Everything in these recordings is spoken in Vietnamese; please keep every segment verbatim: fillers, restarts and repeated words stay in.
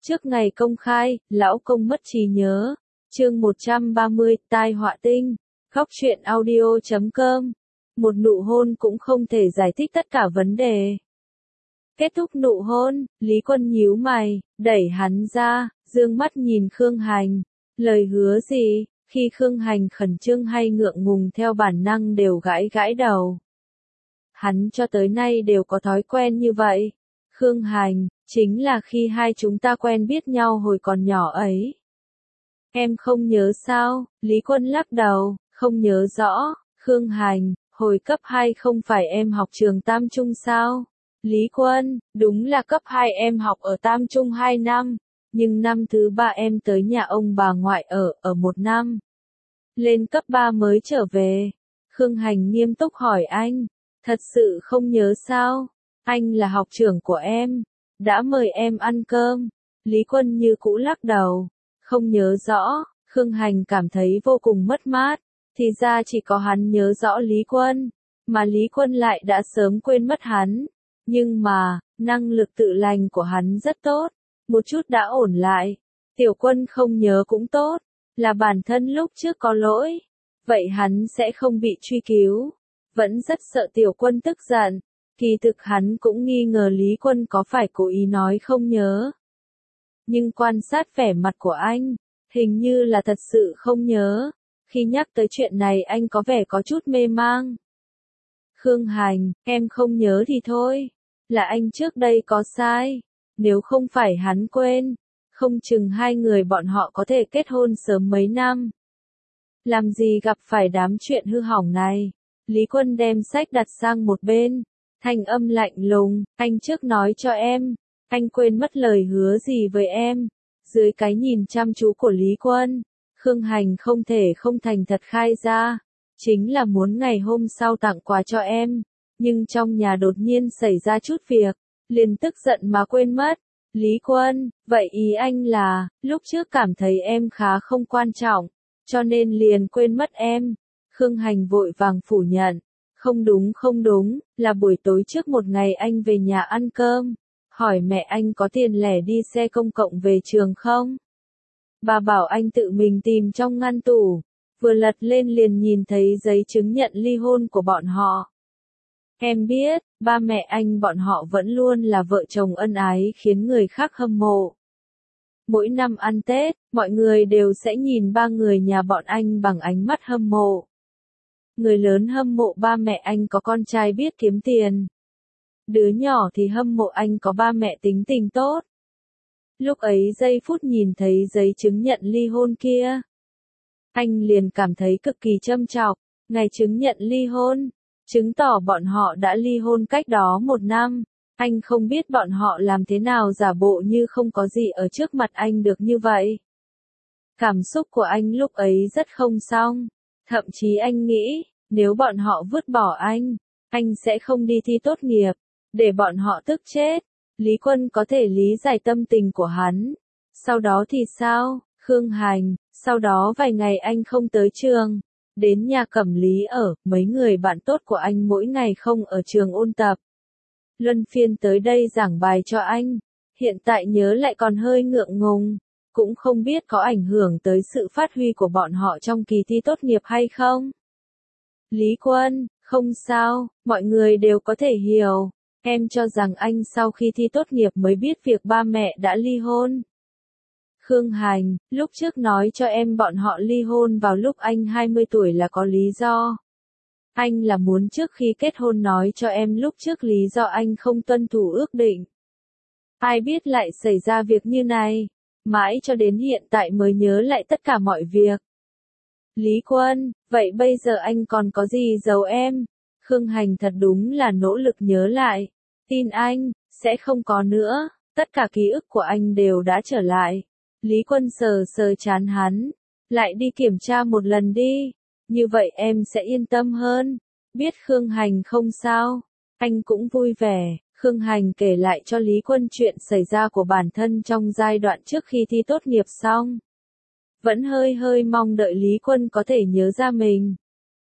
Trước ngày công khai, lão công mất trí nhớ. Chương một trăm ba mươi, tai họa tinh. Khóc chuyện audio chấm com. Một nụ hôn cũng không thể giải thích tất cả vấn đề. Kết thúc nụ hôn, Lý Quân nhíu mày, đẩy hắn ra, dương mắt nhìn Khương Hành. Lời hứa gì? Khi Khương Hành khẩn trương hay ngượng ngùng theo bản năng đều gãi gãi đầu. Hắn cho tới nay đều có thói quen như vậy. Khương Hành, chính là khi hai chúng ta quen biết nhau hồi còn nhỏ ấy. Em không nhớ sao? Lý Quân lắc đầu, không nhớ rõ. Khương Hành, hồi cấp hai không phải em học trường Tam Trung sao? Lý Quân, đúng là cấp hai em học ở Tam Trung hai năm, nhưng năm thứ ba em tới nhà ông bà ngoại ở, ở một năm. Lên cấp ba mới trở về. Khương Hành nghiêm túc hỏi anh, thật sự không nhớ sao? Anh là học trưởng của em, đã mời em ăn cơm. Lý Quân như cũ lắc đầu, không nhớ rõ. Khương Hành cảm thấy vô cùng mất mát, thì ra chỉ có hắn nhớ rõ Lý Quân, mà Lý Quân lại đã sớm quên mất hắn. Nhưng mà, năng lực tự lành của hắn rất tốt, một chút đã ổn lại. Tiểu Quân không nhớ cũng tốt, là bản thân lúc trước có lỗi, vậy hắn sẽ không bị truy cứu. Vẫn rất sợ Tiểu Quân tức giận, kỳ thực hắn cũng nghi ngờ Lý Quân có phải cố ý nói không nhớ. Nhưng quan sát vẻ mặt của anh, hình như là thật sự không nhớ. Khi nhắc tới chuyện này anh có vẻ có chút mê mang. Khương Hành, em không nhớ thì thôi, là anh trước đây có sai. Nếu không phải hắn quên, không chừng hai người bọn họ có thể kết hôn sớm mấy năm. Làm gì gặp phải đám chuyện hư hỏng này. Lý Quân đem sách đặt sang một bên, thanh âm lạnh lùng, anh trước nói cho em, anh quên mất lời hứa gì với em. Dưới cái nhìn chăm chú của Lý Quân, Khương Hành không thể không thành thật khai ra, chính là muốn ngày hôm sau tặng quà cho em, nhưng trong nhà đột nhiên xảy ra chút việc, liền tức giận mà quên mất. Lý Quân, vậy ý anh là, lúc trước cảm thấy em khá không quan trọng, cho nên liền quên mất em. Khương Hành vội vàng phủ nhận, không đúng không đúng, là buổi tối trước một ngày anh về nhà ăn cơm, hỏi mẹ anh có tiền lẻ đi xe công cộng về trường không? Bà bảo anh tự mình tìm trong ngăn tủ, vừa lật lên liền nhìn thấy giấy chứng nhận ly hôn của bọn họ. Em biết, ba mẹ anh bọn họ vẫn luôn là vợ chồng ân ái khiến người khác hâm mộ. Mỗi năm ăn Tết, mọi người đều sẽ nhìn ba người nhà bọn anh bằng ánh mắt hâm mộ. Người lớn hâm mộ ba mẹ anh có con trai biết kiếm tiền. Đứa nhỏ thì hâm mộ anh có ba mẹ tính tình tốt. Lúc ấy giây phút nhìn thấy giấy chứng nhận ly hôn kia, anh liền cảm thấy cực kỳ châm chọc. Ngày chứng nhận ly hôn, chứng tỏ bọn họ đã ly hôn cách đó một năm. Anh không biết bọn họ làm thế nào giả bộ như không có gì ở trước mặt anh được như vậy. Cảm xúc của anh lúc ấy rất không xong. Thậm chí anh nghĩ, nếu bọn họ vứt bỏ anh, anh sẽ không đi thi tốt nghiệp, để bọn họ tức chết. Lý Quân có thể lý giải tâm tình của hắn. Sau đó thì sao, Khương Hành? Sau đó vài ngày anh không tới trường, đến nhà Cẩm Lý ở, mấy người bạn tốt của anh mỗi ngày không ở trường ôn tập. Luân phiên tới đây giảng bài cho anh, hiện tại nhớ lại còn hơi ngượng ngùng, cũng không biết có ảnh hưởng tới sự phát huy của bọn họ trong kỳ thi tốt nghiệp hay không. Lý Quân, không sao, mọi người đều có thể hiểu. Em cho rằng anh sau khi thi tốt nghiệp mới biết việc ba mẹ đã ly hôn. Khương Hành, lúc trước nói cho em bọn họ ly hôn vào lúc anh hai mươi tuổi là có lý do. Anh là muốn trước khi kết hôn nói cho em lúc trước lý do anh không tuân thủ ước định. Ai biết lại xảy ra việc như này, mãi cho đến hiện tại mới nhớ lại tất cả mọi việc. Lý Quân, vậy bây giờ anh còn có gì giấu em? Khương Hành thật đúng là nỗ lực nhớ lại. Tin anh, sẽ không có nữa, tất cả ký ức của anh đều đã trở lại. Lý Quân sờ sờ trán hắn, lại đi kiểm tra một lần đi, như vậy em sẽ yên tâm hơn. Biết Khương Hành không sao, anh cũng vui vẻ. Khương Hành kể lại cho Lý Quân chuyện xảy ra của bản thân trong giai đoạn trước khi thi tốt nghiệp xong. Vẫn hơi hơi mong đợi Lý Quân có thể nhớ ra mình.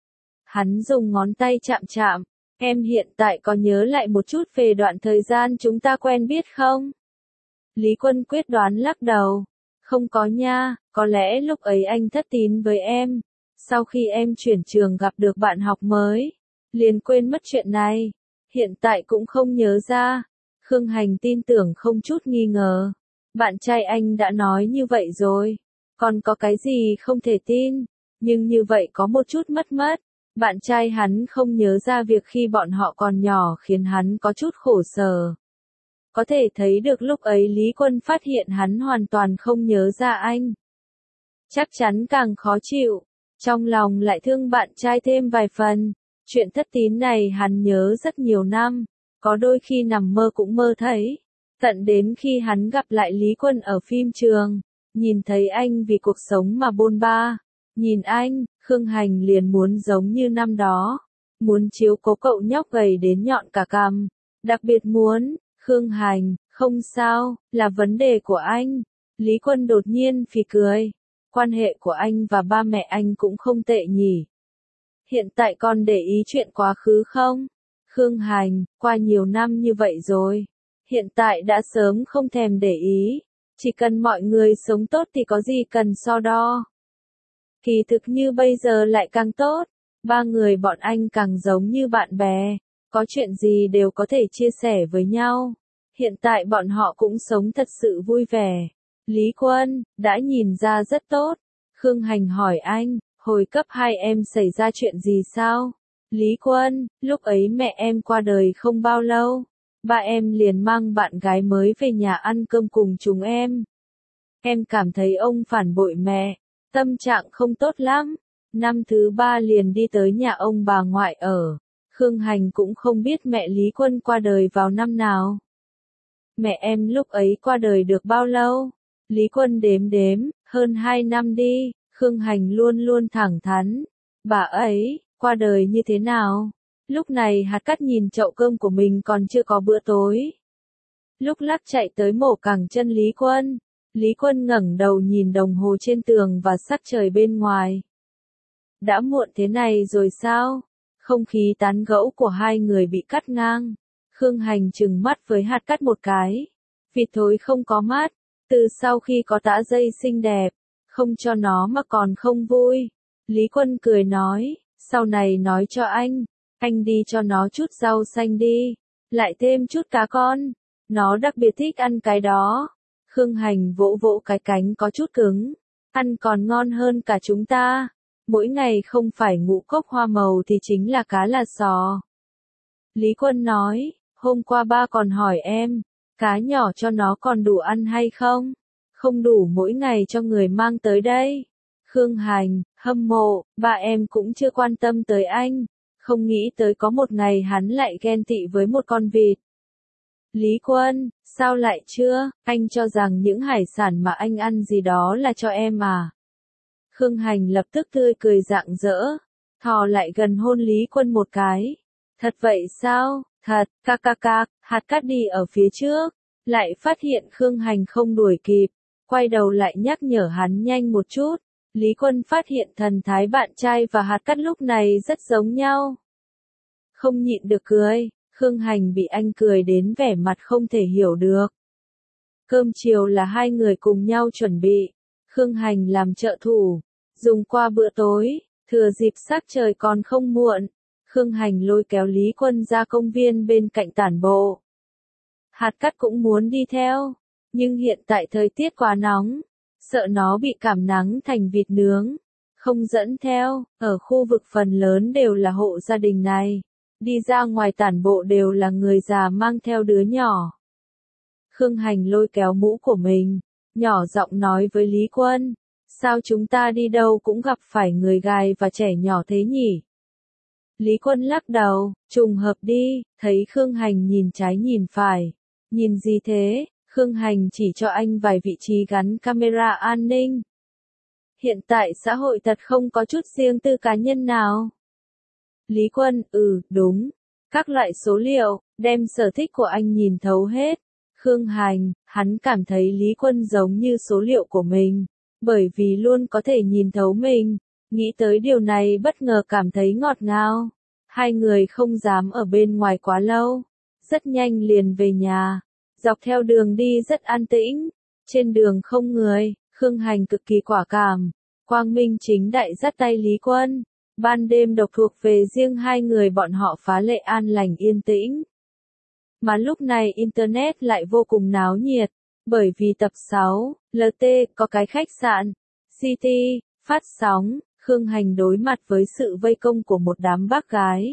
Hắn dùng ngón tay chạm chạm, em hiện tại có nhớ lại một chút về đoạn thời gian chúng ta quen biết không? Lý Quân quyết đoán lắc đầu. Không có nha, có lẽ lúc ấy anh thất tín với em. Sau khi em chuyển trường gặp được bạn học mới, liền quên mất chuyện này. Hiện tại cũng không nhớ ra. Khương Hành tin tưởng không chút nghi ngờ. Bạn trai anh đã nói như vậy rồi. Còn có cái gì không thể tin. Nhưng như vậy có một chút mất mất. Bạn trai hắn không nhớ ra việc khi bọn họ còn nhỏ khiến hắn có chút khổ sở. Có thể thấy được lúc ấy Lý Quân phát hiện hắn hoàn toàn không nhớ ra anh. Chắc chắn càng khó chịu. Trong lòng lại thương bạn trai thêm vài phần. Chuyện thất tín này hắn nhớ rất nhiều năm. Có đôi khi nằm mơ cũng mơ thấy. Tận đến khi hắn gặp lại Lý Quân ở phim trường. Nhìn thấy anh vì cuộc sống mà bôn ba. Nhìn anh, Khương Hành liền muốn giống như năm đó. Muốn chiếu cố cậu nhóc gầy đến nhọn cả cằm. Đặc biệt muốn, Khương Hành, không sao, là vấn đề của anh. Lý Quân đột nhiên phì cười. Quan hệ của anh và ba mẹ anh cũng không tệ nhỉ. Hiện tại con để ý chuyện quá khứ không? Khương Hành, qua nhiều năm như vậy rồi. Hiện tại đã sớm không thèm để ý. Chỉ cần mọi người sống tốt thì có gì cần so đo. Kỳ thực như bây giờ lại càng tốt. Ba người bọn anh càng giống như bạn bè. Có chuyện gì đều có thể chia sẻ với nhau. Hiện tại bọn họ cũng sống thật sự vui vẻ. Lý Quân, đã nhìn ra rất tốt. Khương Hành hỏi anh, hồi cấp hai em xảy ra chuyện gì sao? Lý Quân, lúc ấy mẹ em qua đời không bao lâu. Ba em liền mang bạn gái mới về nhà ăn cơm cùng chúng em. Em cảm thấy ông phản bội mẹ. Tâm trạng không tốt lắm. Năm thứ ba liền đi tới nhà ông bà ngoại ở. Khương Hành cũng không biết mẹ Lý Quân qua đời vào năm nào. Mẹ em lúc ấy qua đời được bao lâu? Lý Quân đếm đếm, hơn hai năm đi. Khương Hành luôn luôn thẳng thắn. Bà ấy, qua đời như thế nào? Lúc này hạt cát nhìn chậu cơm của mình còn chưa có bữa tối. Lúc lắc chạy tới mổ cẳng chân Lý Quân. Lý Quân ngẩng đầu nhìn đồng hồ trên tường và sắc trời bên ngoài. Đã muộn thế này rồi sao? Không khí tán gẫu của hai người bị cắt ngang. Khương Hành trừng mắt với hạt cát một cái. Vịt thối không có mắt. Từ sau khi có tã dây xinh đẹp, không cho nó mà còn không vui. Lý Quân cười nói, sau này nói cho anh, anh đi cho nó chút rau xanh đi, lại thêm chút cá con. Nó đặc biệt thích ăn cái đó. Khương Hành vỗ vỗ cái cánh có chút cứng. Ăn còn ngon hơn cả chúng ta. Mỗi ngày không phải ngũ cốc hoa màu thì chính là cá là sò. Lý Quân nói, hôm qua ba còn hỏi em, cá nhỏ cho nó còn đủ ăn hay không? Không đủ mỗi ngày cho người mang tới đây. Khương Hành, hâm mộ, ba em cũng chưa quan tâm tới anh. Không nghĩ tới có một ngày hắn lại ghen tị với một con vịt. Lý Quân, sao lại chưa? Anh cho rằng những hải sản mà anh ăn gì đó là cho em à? Khương Hành lập tức tươi cười rạng rỡ. Thò lại gần hôn Lý Quân một cái. Thật vậy sao? Thật, ca ca ca, hạt cát đi ở phía trước. Lại phát hiện Khương Hành không đuổi kịp. Quay đầu lại nhắc nhở hắn nhanh một chút. Lý Quân phát hiện thần thái bạn trai và hạt cát lúc này rất giống nhau. Không nhịn được cười. Khương Hành bị anh cười đến vẻ mặt không thể hiểu được. Cơm chiều là hai người cùng nhau chuẩn bị. Khương Hành làm trợ thủ. Dùng qua bữa tối. Thừa dịp sắc trời còn không muộn. Khương Hành lôi kéo Lý Quân ra công viên bên cạnh tản bộ. Hạt cát cũng muốn đi theo. Nhưng hiện tại thời tiết quá nóng. Sợ nó bị cảm nắng thành vịt nướng. Không dẫn theo. Ở khu vực phần lớn đều là hộ gia đình này. Đi ra ngoài tản bộ đều là người già mang theo đứa nhỏ. Khương Hành lôi kéo mũ của mình. Nhỏ giọng nói với Lý Quân. Sao chúng ta đi đâu cũng gặp phải người gài và trẻ nhỏ thế nhỉ? Lý Quân lắc đầu, trùng hợp đi, thấy Khương Hành nhìn trái nhìn phải. Nhìn gì thế? Khương Hành chỉ cho anh vài vị trí gắn camera an ninh. Hiện tại xã hội thật không có chút riêng tư cá nhân nào. Lý Quân, ừ, đúng. Các loại số liệu, đem sở thích của anh nhìn thấu hết. Khương Hành, hắn cảm thấy Lý Quân giống như số liệu của mình. Bởi vì luôn có thể nhìn thấu mình. Nghĩ tới điều này bất ngờ cảm thấy ngọt ngào. Hai người không dám ở bên ngoài quá lâu. Rất nhanh liền về nhà. Dọc theo đường đi rất an tĩnh, trên đường không người, Khương Hành cực kỳ quả cảm, quang minh chính đại dắt tay Lý Quân. Ban đêm độc thuộc về riêng hai người bọn họ phá lệ an lành yên tĩnh. Mà lúc này Internet lại vô cùng náo nhiệt, bởi vì tập sáu, lờ tê, có cái khách sạn, City, phát sóng, Khương Hành đối mặt với sự vây công của một đám bác gái.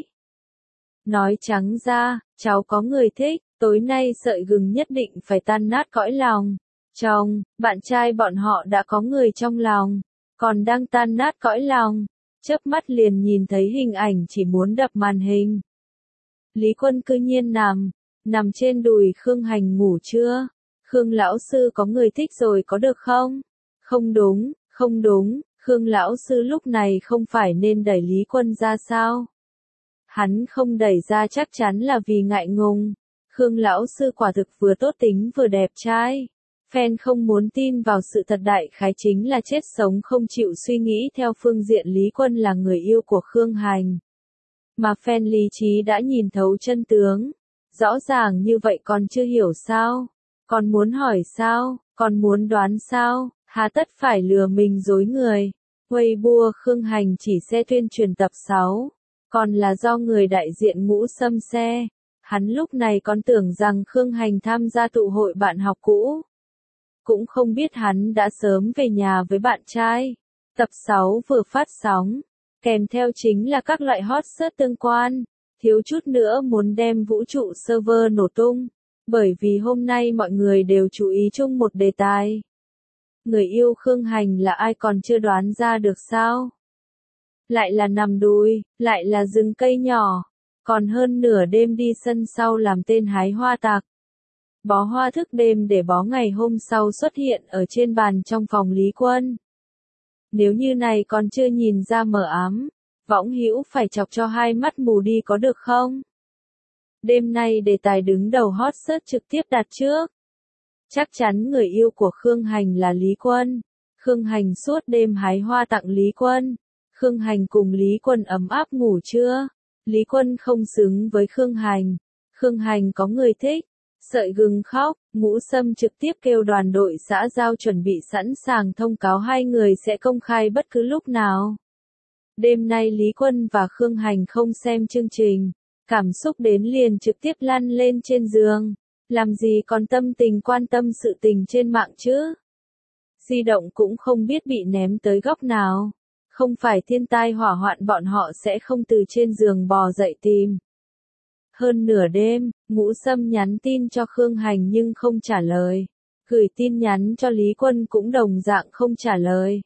Nói trắng ra, cháu có người thích, tối nay sợi gừng nhất định phải tan nát cõi lòng. Chồng, bạn trai bọn họ đã có người trong lòng, còn đang tan nát cõi lòng. Chớp mắt liền nhìn thấy hình ảnh chỉ muốn đập màn hình. Lý Quân cư nhiên nằm, nằm trên đùi Khương Hành ngủ chưa? Khương lão sư có người thích rồi có được không? Không đúng, không đúng, Khương lão sư lúc này không phải nên đẩy Lý Quân ra sao? Hắn không đẩy ra chắc chắn là vì ngại ngùng. Khương lão sư quả thực vừa tốt tính vừa đẹp trai. Fan không muốn tin vào sự thật đại khái chính là chết sống không chịu suy nghĩ theo phương diện Lý Quân là người yêu của Khương Hành. Mà fan lý trí đã nhìn thấu chân tướng. Rõ ràng như vậy còn chưa hiểu sao? Còn muốn hỏi sao? Còn muốn đoán sao? Hà tất phải lừa mình dối người. Weibo Khương Hành chỉ xe tuyên truyền tập sáu. Còn là do người đại diện Ngũ Sâm xe. Hắn lúc này còn tưởng rằng Khương Hành tham gia tụ hội bạn học cũ. Cũng không biết hắn đã sớm về nhà với bạn trai. Tập sáu vừa phát sóng, kèm theo chính là các loại hot search tương quan, thiếu chút nữa muốn đem vũ trụ server nổ tung, bởi vì hôm nay mọi người đều chú ý chung một đề tài. Người yêu Khương Hành là ai còn chưa đoán ra được sao? Lại là nằm đùi, lại là rừng cây nhỏ, còn hơn nửa đêm đi sân sau làm tên hái hoa tạc. Bó hoa thức đêm để bó ngày hôm sau xuất hiện ở trên bàn trong phòng Lý Quân. Nếu như này còn chưa nhìn ra mờ ám, Võng Hữu phải chọc cho hai mắt mù đi có được không? Đêm nay đề tài đứng đầu hot search trực tiếp đặt trước. Chắc chắn người yêu của Khương Hành là Lý Quân. Khương Hành suốt đêm hái hoa tặng Lý Quân. Khương Hành cùng Lý Quân ấm áp ngủ chưa? Lý Quân không xứng với Khương Hành. Khương Hành có người thích. Sợi gừng khóc, Ngũ Sâm trực tiếp kêu đoàn đội xã giao chuẩn bị sẵn sàng thông cáo hai người sẽ công khai bất cứ lúc nào. Đêm nay Lý Quân và Khương Hành không xem chương trình, cảm xúc đến liền trực tiếp lăn lên trên giường, làm gì còn tâm tình quan tâm sự tình trên mạng chứ. Di động cũng không biết bị ném tới góc nào, không phải thiên tai hỏa hoạn bọn họ sẽ không từ trên giường bò dậy tìm. Hơn nửa đêm, Ngũ Sâm nhắn tin cho Khương Hành nhưng không trả lời. Gửi tin nhắn cho Lý Quân cũng đồng dạng không trả lời.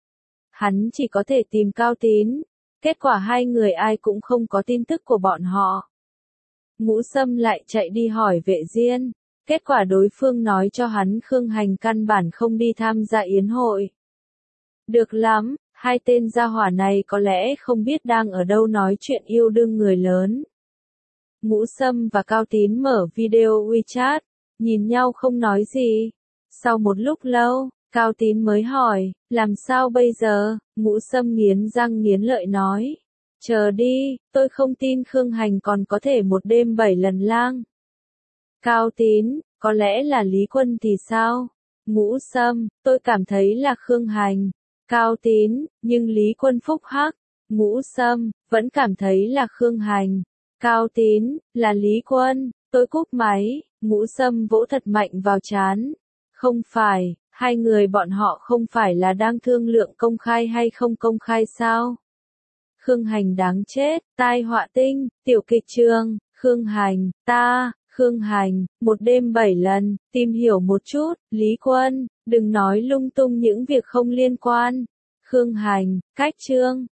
Hắn chỉ có thể tìm Cao Tín. Kết quả hai người ai cũng không có tin tức của bọn họ. Ngũ Sâm lại chạy đi hỏi Vệ Diên. Kết quả đối phương nói cho hắn Khương Hành căn bản không đi tham gia yến hội. Được lắm, hai tên gia hỏa này có lẽ không biết đang ở đâu nói chuyện yêu đương người lớn. Ngũ Sâm và Cao Tín mở video WeChat, nhìn nhau không nói gì. Sau một lúc lâu, Cao Tín mới hỏi, làm sao bây giờ? Ngũ Sâm nghiến răng nghiến lợi nói, chờ đi, tôi không tin Khương Hành còn có thể một đêm bảy lần lang. Cao Tín, có lẽ là Lý Quân thì sao? Ngũ Sâm, tôi cảm thấy là Khương Hành. Cao Tín, nhưng Lý Quân phúc hắc. Ngũ Sâm, vẫn cảm thấy là Khương Hành. Cao Tín, là Lý Quân, tôi cúp máy. Ngũ Sâm vỗ thật mạnh vào trán. Không phải, hai người bọn họ không phải là đang thương lượng công khai hay không công khai sao? Khương Hành đáng chết, tai họa tinh, tiểu kịch trường, Khương Hành, ta, Khương Hành, một đêm bảy lần, tìm hiểu một chút, Lý Quân, đừng nói lung tung những việc không liên quan. Khương Hành, cách chương.